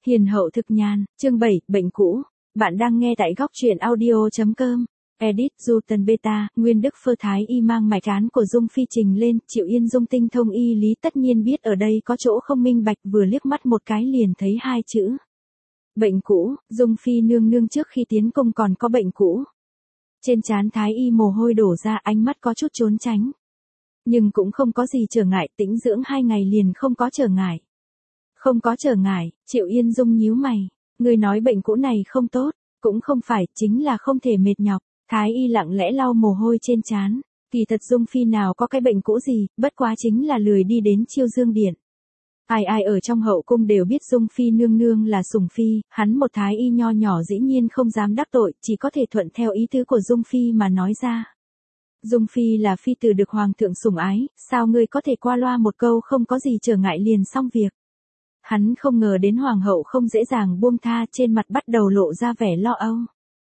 Hiền hậu thực nhàn, chương 7, bệnh cũ. Bạn đang nghe tại góc truyện audio.com. Edit Du Tần Beta, Nguyên Đức Phơ Thái Y mang mạch án của Dung Phi trình lên, Triệu Yên Dung tinh thông y lý tất nhiên biết ở đây có chỗ không minh bạch, vừa liếc mắt một cái liền thấy hai chữ. Bệnh cũ. Dung Phi nương nương trước khi tiến công còn có bệnh cũ. Trên trán Thái Y mồ hôi đổ ra, ánh mắt có chút trốn tránh. Nhưng cũng không có gì trở ngại, tĩnh dưỡng 2 ngày liền không có trở ngại. Không có trở ngại, Triệu Yên Dung nhíu mày. Người nói bệnh cũ này không tốt, cũng không phải, chính là không thể mệt nhọc. Thái Y lặng lẽ lau mồ hôi trên trán. Kỳ thật Dung Phi nào có cái bệnh cũ gì, bất quá chính là lười đi đến Chiêu Dương Điện. Ai ai ở trong hậu cung đều biết Dung Phi nương nương là sủng phi, hắn một Thái Y nho nhỏ dĩ nhiên không dám đắc tội, chỉ có thể thuận theo ý tứ của Dung Phi mà nói ra. Dung Phi là phi tử được hoàng thượng sủng ái, sao ngươi có thể qua loa một câu không có gì trở ngại liền xong việc. Hắn không ngờ đến hoàng hậu không dễ dàng buông tha, trên mặt bắt đầu lộ ra vẻ lo âu.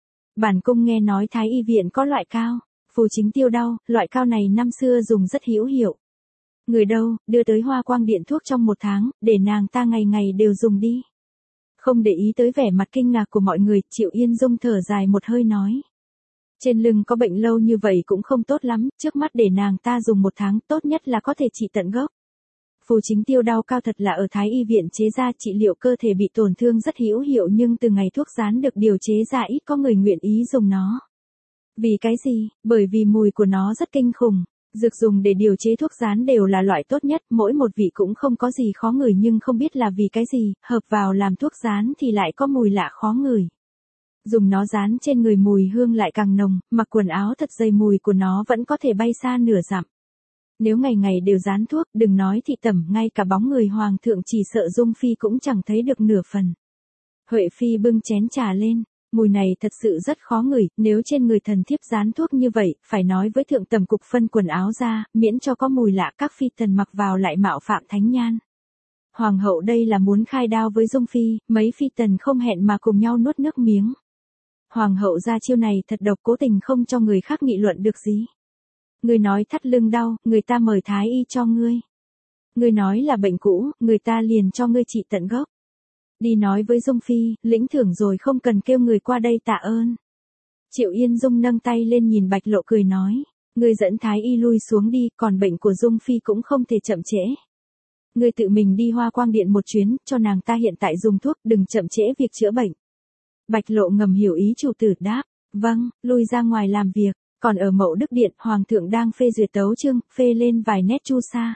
Bản cung nghe nói Thái Y viện có loại cao, phù chính tiêu đau, loại cao này năm xưa dùng rất hữu hiệu. Người đâu, đưa tới Hoa Quang Điện thuốc trong 1 tháng, để nàng ta ngày ngày đều dùng đi. Không để ý tới vẻ mặt kinh ngạc của mọi người, Triệu Yên Dung thở dài một hơi nói. Trên lưng có bệnh lâu như vậy cũng không tốt lắm, trước mắt để nàng ta dùng 1 tháng, tốt nhất là có thể trị tận gốc. Phù chính tiêu đau cao thật là ở Thái Y viện chế ra, trị liệu cơ thể bị tổn thương rất hữu hiệu, nhưng từ ngày thuốc rán được điều chế ra ít có người nguyện ý dùng nó. Vì cái gì? Bởi vì mùi của nó rất kinh khủng. Dược dùng để điều chế thuốc rán đều là loại tốt nhất, mỗi một vị cũng không có gì khó ngửi, nhưng không biết là vì cái gì, hợp vào làm thuốc rán thì lại có mùi lạ khó ngửi. Dùng nó dán trên người mùi hương lại càng nồng, mặc quần áo thật dày mùi của nó vẫn có thể bay xa nửa dặm. Nếu ngày ngày đều dán thuốc, đừng nói thị tẩm, ngay cả bóng người hoàng thượng chỉ sợ Dung Phi cũng chẳng thấy được nửa phần. Huệ Phi bưng chén trà lên, mùi này thật sự rất khó ngửi, nếu trên người thần thiếp dán thuốc như vậy, phải nói với thượng tầm cục phân quần áo ra, miễn cho có mùi lạ, các phi tần mặc vào lại mạo phạm thánh nhan. Hoàng hậu đây là muốn khai đao với Dung Phi, mấy phi tần không hẹn mà cùng nhau nuốt nước miếng. Hoàng hậu ra chiêu này thật độc, cố tình không cho người khác nghị luận được gì. Ngươi nói thắt lưng đau, người ta mời Thái Y cho ngươi. Ngươi nói là bệnh cũ, người ta liền cho ngươi trị tận gốc. Đi nói với Dung Phi, lĩnh thưởng rồi không cần kêu người qua đây tạ ơn. Triệu Yên Dung nâng tay lên nhìn Bạch Lộ cười nói, ngươi dẫn Thái Y lui xuống đi, còn bệnh của Dung Phi cũng không thể chậm trễ. Ngươi tự mình đi Hoa Quang Điện một chuyến, cho nàng ta hiện tại dùng thuốc, đừng chậm trễ việc chữa bệnh. Bạch Lộ ngầm hiểu ý chủ tử đáp, vâng, lui ra ngoài làm việc. Còn ở Mậu Đức Điện, hoàng thượng đang phê duyệt tấu chương, phê lên vài nét chu sa.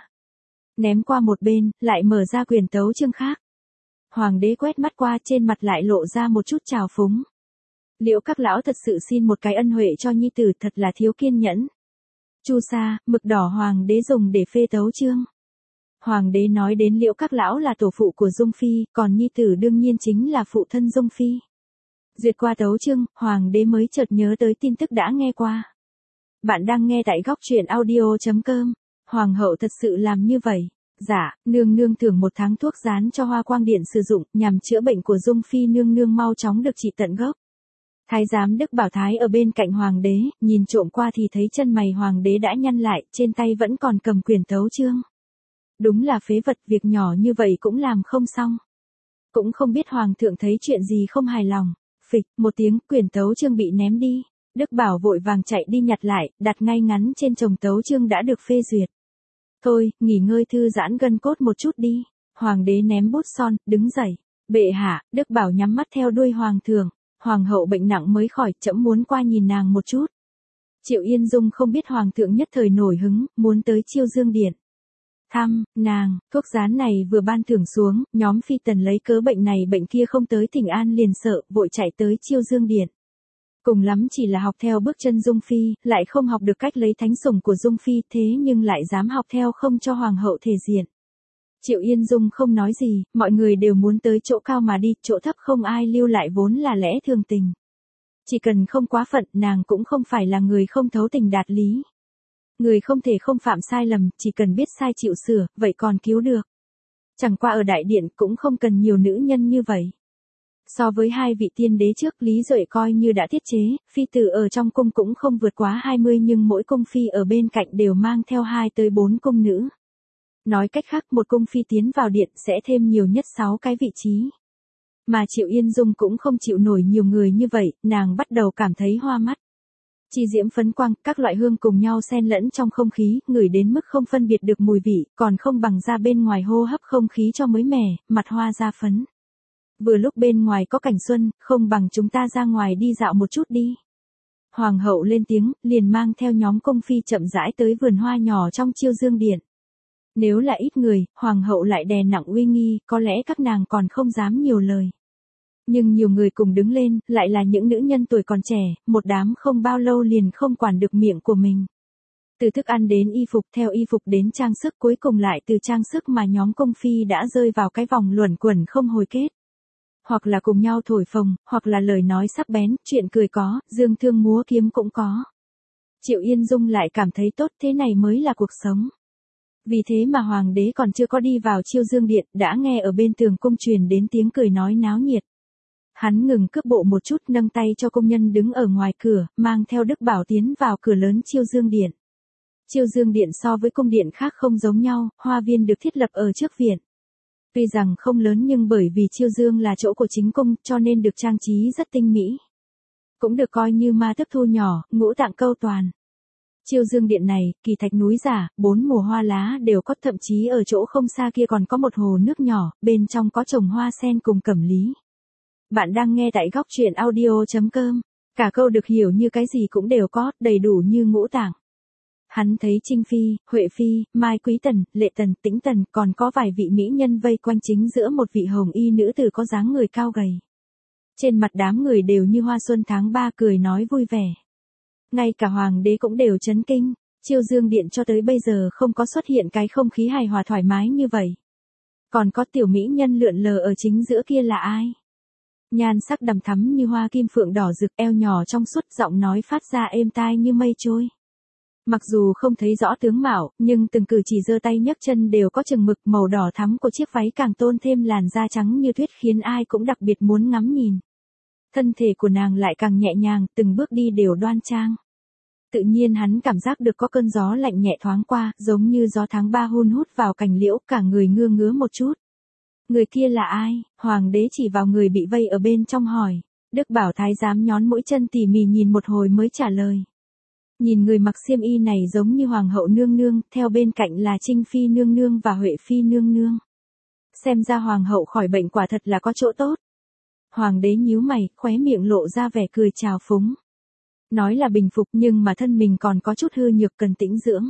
Ném qua một bên, lại mở ra quyển tấu chương khác. Hoàng đế quét mắt qua, trên mặt lại lộ ra một chút trào phúng. Liệu các lão thật sự xin một cái ân huệ cho nhi tử, thật là thiếu kiên nhẫn. Chu sa, mực đỏ hoàng đế dùng để phê tấu chương. Hoàng đế nói đến Liễu các lão là tổ phụ của Dung Phi, còn nhi tử đương nhiên chính là phụ thân Dung Phi. Duyệt qua tấu chương, hoàng đế mới chợt nhớ tới tin tức đã nghe qua. Bạn đang nghe tại góc truyện audio.com. Hoàng hậu thật sự làm như vậy. Dạ, nương nương thưởng 1 tháng thuốc rán cho Hoa Quang Điện sử dụng, nhằm chữa bệnh của Dung Phi nương nương mau chóng được trị tận gốc. Thái giám Đức Bảo Thái ở bên cạnh hoàng đế, nhìn trộm qua thì thấy chân mày hoàng đế đã nhăn lại, trên tay vẫn còn cầm quyển tấu chương. Đúng là phế vật, việc nhỏ như vậy cũng làm không xong. Cũng không biết hoàng thượng thấy chuyện gì không hài lòng. Phịch, một tiếng, quyển tấu chương bị ném đi. Đức Bảo vội vàng chạy đi nhặt lại, đặt ngay ngắn trên chồng tấu chương đã được phê duyệt. Thôi, nghỉ ngơi thư giãn gân cốt một chút đi. Hoàng đế ném bút son, đứng dậy. Bệ hạ, Đức Bảo nhắm mắt theo đuôi hoàng thượng. Hoàng hậu bệnh nặng mới khỏi, trẫm muốn qua nhìn nàng một chút. Triệu Yên Dung không biết hoàng thượng nhất thời nổi hứng, muốn tới Chiêu Dương Điện. Thăm, nàng, thuốc rán này vừa ban thưởng xuống, nhóm phi tần lấy cớ bệnh này bệnh kia không tới thỉnh an liền sợ, vội chạy tới Chiêu Dương Điện. Cùng lắm chỉ là học theo bước chân Dung Phi, lại không học được cách lấy thánh sủng của Dung Phi, thế nhưng lại dám học theo không cho hoàng hậu thể diện. Triệu Yên Dung không nói gì, mọi người đều muốn tới chỗ cao mà đi, chỗ thấp không ai lưu lại vốn là lẽ thường tình. Chỉ cần không quá phận, nàng cũng không phải là người không thấu tình đạt lý. Người không thể không phạm sai lầm, chỉ cần biết sai chịu sửa, vậy còn cứu được. Chẳng qua ở đại điện cũng không cần nhiều nữ nhân như vậy. So với 2 vị tiên đế trước, Lý Duệ coi như đã tiết chế, phi tử ở trong cung cũng không vượt quá 20, nhưng mỗi cung phi ở bên cạnh đều mang theo 2 tới 4 cung nữ. Nói cách khác, một cung phi tiến vào điện sẽ thêm nhiều nhất 6 cái vị trí. Mà Triệu Yên Dung cũng không chịu nổi nhiều người như vậy, nàng bắt đầu cảm thấy hoa mắt. Chi diễm phấn quang, các loại hương cùng nhau xen lẫn trong không khí, ngửi đến mức không phân biệt được mùi vị, còn không bằng ra bên ngoài hô hấp không khí cho mới mẻ, mặt hoa da phấn. Vừa lúc bên ngoài có cảnh xuân, không bằng chúng ta ra ngoài đi dạo một chút đi. Hoàng hậu lên tiếng, liền mang theo nhóm cung phi chậm rãi tới vườn hoa nhỏ trong Chiêu Dương Điện. Nếu là ít người, hoàng hậu lại đè nặng uy nghi, có lẽ các nàng còn không dám nhiều lời. Nhưng nhiều người cùng đứng lên, lại là những nữ nhân tuổi còn trẻ, một đám không bao lâu liền không quản được miệng của mình. Từ thức ăn đến y phục, theo y phục đến trang sức, cuối cùng lại từ trang sức mà nhóm cung phi đã rơi vào cái vòng luẩn quẩn không hồi kết. Hoặc là cùng nhau thổi phồng, hoặc là lời nói sắc bén, chuyện cười có, dương thương múa kiếm cũng có. Triệu Yên Dung lại cảm thấy tốt, thế này mới là cuộc sống. Vì thế mà hoàng đế còn chưa có đi vào Chiêu Dương Điện, đã nghe ở bên tường cung truyền đến tiếng cười nói náo nhiệt. Hắn ngừng cước bộ một chút, nâng tay cho công nhân đứng ở ngoài cửa, mang theo Đức Bảo tiến vào cửa lớn Chiêu Dương Điện. Chiêu Dương Điện so với cung điện khác không giống nhau, hoa viên được thiết lập ở trước viện. Tuy rằng không lớn nhưng bởi vì Chiêu Dương là chỗ của chính cung, cho nên được trang trí rất tinh mỹ. Cũng được coi như ma thức thu nhỏ, ngũ tạng câu toàn. Chiêu Dương Điện này, kỳ thạch núi giả, 4 mùa hoa lá đều có, thậm chí ở chỗ không xa kia còn có một hồ nước nhỏ, bên trong có trồng hoa sen cùng cẩm lý. Bạn đang nghe tại góc truyện audio.com. Cả câu được hiểu như cái gì cũng đều có, đầy đủ như ngũ tạng. Hắn thấy Trinh Phi, Huệ Phi, Mai Quý Tần, Lệ Tần, Tĩnh Tần, còn có vài vị mỹ nhân vây quanh chính giữa một vị hồng y nữ tử có dáng người cao gầy. Trên mặt đám người đều như hoa xuân tháng 3 cười nói vui vẻ. Ngay cả hoàng đế cũng đều chấn kinh, Chiêu Dương Điện cho tới bây giờ không có xuất hiện cái không khí hài hòa thoải mái như vậy. Còn có tiểu mỹ nhân lượn lờ ở chính giữa kia là ai? Nhan sắc đằm thắm như hoa kim phượng đỏ rực, eo nhỏ trong suốt, giọng nói phát ra êm tai như mây trôi. Mặc dù không thấy rõ tướng mạo, nhưng từng cử chỉ giơ tay nhấc chân đều có chừng mực, màu đỏ thắm của chiếc váy càng tôn thêm làn da trắng như tuyết khiến ai cũng đặc biệt muốn ngắm nhìn. Thân thể của nàng lại càng nhẹ nhàng, từng bước đi đều đoan trang. Tự nhiên hắn cảm giác được có cơn gió lạnh nhẹ thoáng qua, giống như gió tháng 3 hun hút vào cành liễu, cả người ngưa ngứa một chút. Người kia là ai? Hoàng đế chỉ vào người bị vây ở bên trong hỏi. Đức Bảo thái giám nhón mũi chân tỉ mỉ nhìn một hồi mới trả lời. Nhìn người mặc xiêm y này giống như hoàng hậu nương nương, theo bên cạnh là Trinh Phi nương nương và Huệ Phi nương nương. Xem ra hoàng hậu khỏi bệnh quả thật là có chỗ tốt. Hoàng đế nhíu mày, khóe miệng lộ ra vẻ cười trào phúng. Nói là bình phục nhưng mà thân mình còn có chút hư nhược cần tĩnh dưỡng.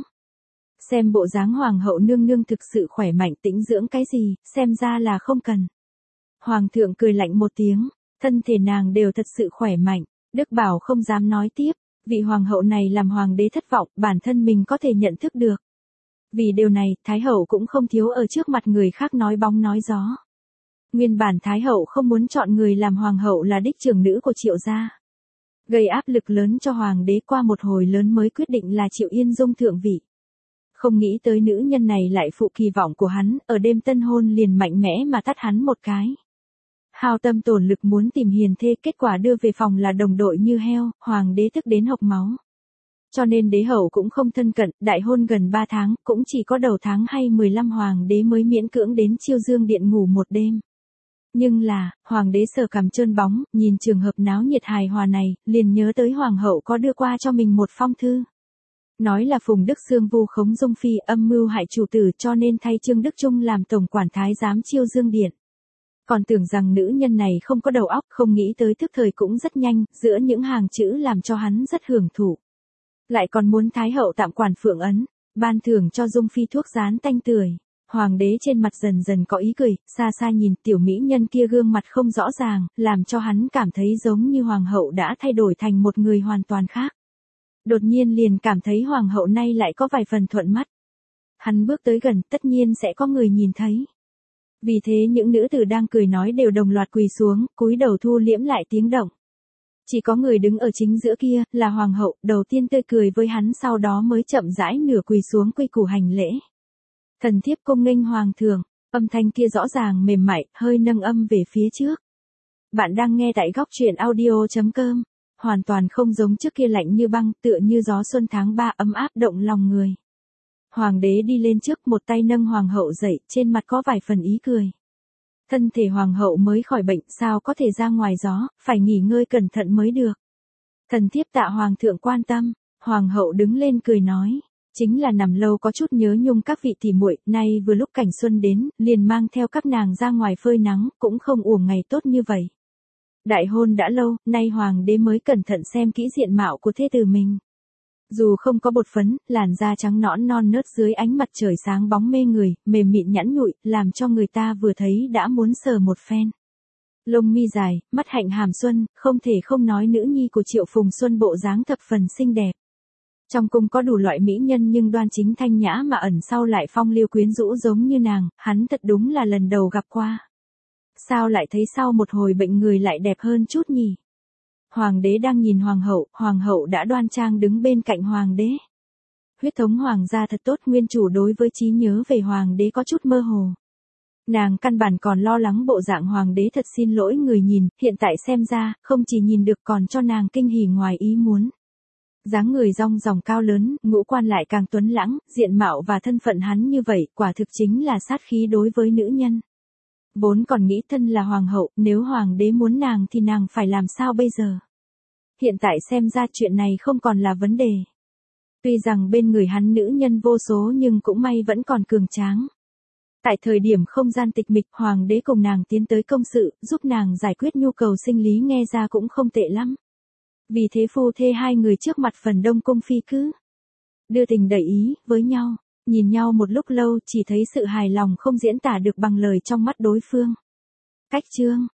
Xem bộ dáng hoàng hậu nương nương thực sự khỏe mạnh, tĩnh dưỡng cái gì, xem ra là không cần. Hoàng thượng cười lạnh một tiếng, thân thể nàng đều thật sự khỏe mạnh. Đức Bảo không dám nói tiếp, vị hoàng hậu này làm hoàng đế thất vọng, bản thân mình có thể nhận thức được. Vì điều này, Thái hậu cũng không thiếu ở trước mặt người khác nói bóng nói gió. Nguyên bản Thái hậu không muốn chọn người làm hoàng hậu là đích trưởng nữ của Triệu gia. Gây áp lực lớn cho hoàng đế, qua một hồi lớn mới quyết định là Triệu Yên Dung thượng vị. Không nghĩ tới nữ nhân này lại phụ kỳ vọng của hắn, ở đêm tân hôn liền mạnh mẽ mà tát hắn một cái. Hao tâm tổn lực muốn tìm hiền thê, kết quả đưa về phòng là đồng đội như heo, hoàng đế tức đến hộc máu. Cho nên đế hậu cũng không thân cận, đại hôn gần 3 tháng, cũng chỉ có đầu tháng hay 15 hoàng đế mới miễn cưỡng đến Chiêu Dương Điện ngủ một đêm. Nhưng là, hoàng đế sờ cằm trơn bóng, nhìn trường hợp náo nhiệt hài hòa này, liền nhớ tới hoàng hậu có đưa qua cho mình một phong thư. Nói là Phùng Đức Xương vu khống Dung Phi, âm mưu hại chủ tử, cho nên thay Trương Đức Trung làm tổng quản thái giám Chiêu Dương Điện. Còn tưởng rằng nữ nhân này không có đầu óc, không nghĩ tới thức thời cũng rất nhanh, giữa những hàng chữ làm cho hắn rất hưởng thụ. Lại còn muốn Thái hậu tạm quản Phượng Ấn, ban thưởng cho Dung Phi thuốc rán tanh tưởi. Hoàng đế trên mặt dần dần có ý cười, xa xa nhìn tiểu mỹ nhân kia gương mặt không rõ ràng, làm cho hắn cảm thấy giống như hoàng hậu đã thay đổi thành một người hoàn toàn khác. Đột nhiên liền cảm thấy hoàng hậu nay lại có vài phần thuận mắt. Hắn bước tới gần, tất nhiên sẽ có người nhìn thấy. Vì thế những nữ tử đang cười nói đều đồng loạt quỳ xuống, cúi đầu thu liễm lại tiếng động. Chỉ có người đứng ở chính giữa kia, là hoàng hậu, đầu tiên tươi cười với hắn, sau đó mới chậm rãi nửa quỳ xuống quy củ hành lễ. Thần thiếp cung nghênh hoàng thượng, âm thanh kia rõ ràng mềm mại, hơi nâng âm về phía trước. Bạn đang nghe tại góc truyện audio.com, hoàn toàn không giống trước kia lạnh như băng, tựa như gió xuân tháng 3 ấm áp động lòng người. Hoàng đế đi lên trước, một tay nâng hoàng hậu dậy, trên mặt có vài phần ý cười. Thân thể hoàng hậu mới khỏi bệnh sao có thể ra ngoài gió, phải nghỉ ngơi cẩn thận mới được. Thần thiếp tạ hoàng thượng quan tâm, hoàng hậu đứng lên cười nói. Chính là nằm lâu có chút nhớ nhung các vị tỉ muội, nay vừa lúc cảnh xuân đến, liền mang theo các nàng ra ngoài phơi nắng, cũng không uổng ngày tốt như vậy. Đại hôn đã lâu, nay hoàng đế mới cẩn thận xem kỹ diện mạo của thê tử mình. Dù không có bột phấn, làn da trắng nõn non nớt dưới ánh mặt trời sáng bóng mê người, mềm mịn nhẵn nhụi, làm cho người ta vừa thấy đã muốn sờ một phen. Lông mi dài, mắt hạnh hàm xuân, không thể không nói nữ nhi của Triệu Phùng Xuân bộ dáng thập phần xinh đẹp. Trong cung có đủ loại mỹ nhân nhưng đoan chính thanh nhã mà ẩn sau lại phong lưu quyến rũ giống như nàng, hắn thật đúng là lần đầu gặp qua. Sao lại thấy sau một hồi bệnh người lại đẹp hơn chút nhỉ? Hoàng đế đang nhìn hoàng hậu đã đoan trang đứng bên cạnh hoàng đế. Huyết thống hoàng gia thật tốt, nguyên chủ đối với trí nhớ về hoàng đế có chút mơ hồ. Nàng căn bản còn lo lắng bộ dạng hoàng đế thật xin lỗi người nhìn, hiện tại xem ra, không chỉ nhìn được còn cho nàng kinh hỉ ngoài ý muốn. Dáng người rong ròng cao lớn, ngũ quan lại càng tuấn lãng, diện mạo và thân phận hắn như vậy, quả thực chính là sát khí đối với nữ nhân. Vốn còn nghĩ thân là hoàng hậu, nếu hoàng đế muốn nàng thì nàng phải làm sao bây giờ? Hiện tại xem ra chuyện này không còn là vấn đề. Tuy rằng bên người hắn nữ nhân vô số nhưng cũng may vẫn còn cường tráng. Tại thời điểm không gian tịch mịch, hoàng đế cùng nàng tiến tới công sự, giúp nàng giải quyết nhu cầu sinh lý nghe ra cũng không tệ lắm. Vì thế phu thê hai người trước mặt phần đông cung phi cứ đưa tình đẩy ý với nhau, nhìn nhau một lúc lâu chỉ thấy sự hài lòng không diễn tả được bằng lời trong mắt đối phương. Cách chương